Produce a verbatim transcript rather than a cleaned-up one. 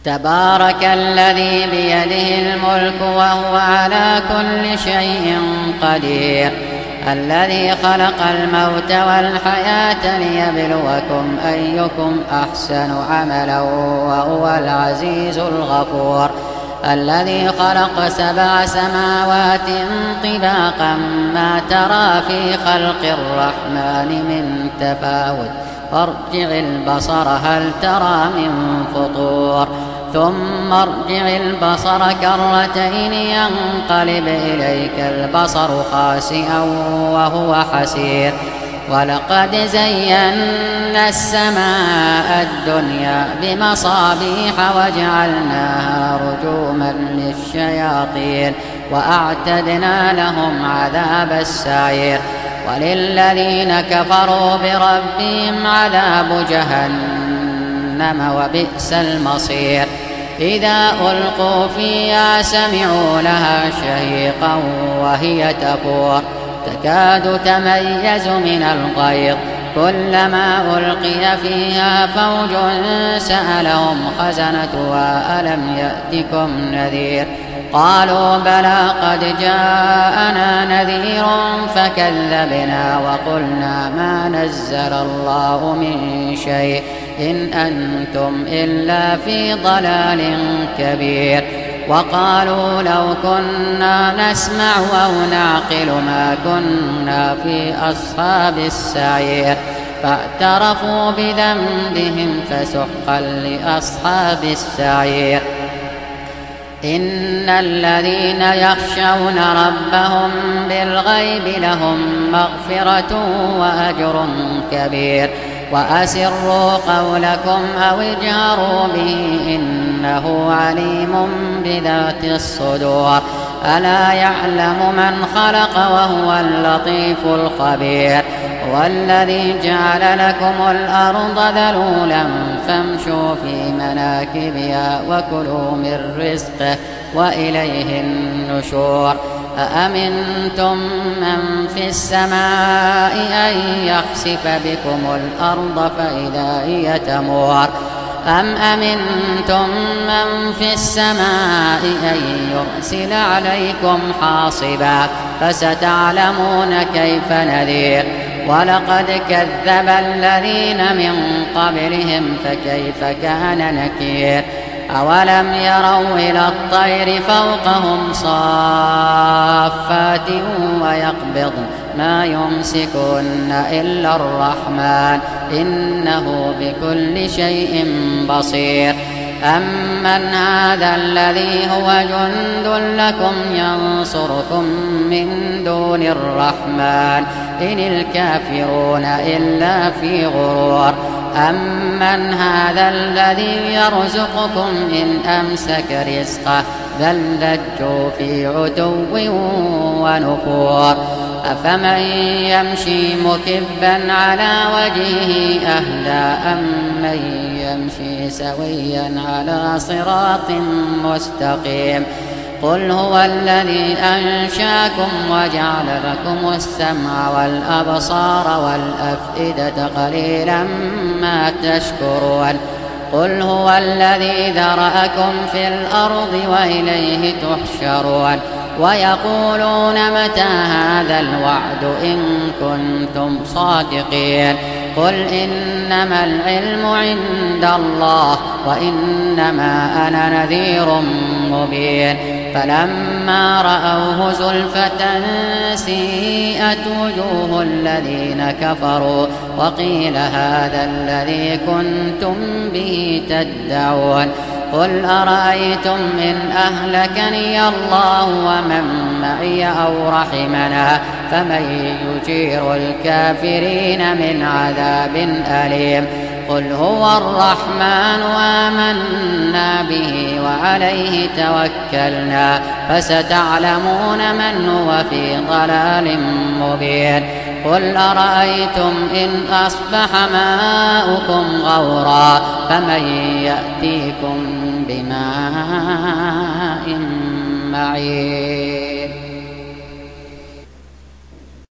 تبارك الذي بيده الملك وهو على كل شيء قدير الذي خلق الموت والحياة ليبلوكم أيكم أحسن عملا وهو العزيز الغفور الذي خلق سبع سماوات طباقا ما ترى في خلق الرحمن من تفاوت فارجع البصر هل ترى من فطور ثم ارجع البصر كرتين ينقلب إليك البصر خاسئا وهو حسير ولقد زينا السماء الدنيا بمصابيح وجعلناها رجوما للشياطين وأعتدنا لهم عذاب السعير وللذين كفروا بربهم عذاب جهنم وبئس المصير إذا ألقوا فيها سمعوا لها شهيقا وهي تفور تكاد تميز من الغيظ كلما ألقي فيها فوج سألهم خزنتها ألم يأتكم نذير قالوا بلى قد جاءنا نذير فكذبنا وقلنا ما نزل الله من شيء إن أنتم إلا في ضلال كبير وقالوا لو كنا نسمع أو نعقل ما كنا في أصحاب السعير فاعترفوا بذنبهم فسحقا لأصحاب السعير إن الذين يخشون ربهم بالغيب لهم مغفرة وأجر كبير وأسروا قولكم أو اجهروا به إنه عليم بذات الصدور ألا يعلم من خلق وهو اللطيف الخبير والذي جعل لكم الأرض ذلولا فامشوا في مناكبها وكلوا من رزقه وإليه النشور أأمنتم من في السماء أن يخسف بكم الأرض فإذا هي تمور أم أمنتم من في السماء أن يرسل عليكم حاصبا فستعلمون كيف نذير ولقد كذب الذين من قبلهم فكيف كان نكير أولم يروا إلى الطير فوقهم صافات ويقبضن ما يمسكن إلا الرحمن إنه بكل شيء بصير أمن هذا الذي هو جند لكم ينصركم من دون الرحمن إن الكافرون إلا في غرور أمن هذا الذي يرزقكم إن أمسك رزقه بل لجوا في عتو ونفور أفمن يمشي مكبا على وجهه أهدى أمن يمشي سويا على صراط مستقيم قل هو الذي أنشاكم وجعل لكم السمع والأبصار والأفئدة قليلا ما تشكرون قل هو الذي ذرأكم في الأرض وإليه تحشرون ويقولون متى هذا الوعد إن كنتم صادقين قل إنما العلم عند الله وإنما أنا نذير مبين فلما رأوه زلفة سيئت وجوه الذين كفروا وقيل هذا الذي كنتم به تدعون قل أرأيتم إن أهلكني الله ومن معي أو رحمنا فمن يجير الكافرين من عذاب أليم قل هو الرحمن آمنا به وعليه توكلنا فستعلمون من هو في ضلال مبين قل أرأيتم إن أصبح ماؤكم غورا فمن يأتيكم بماء معين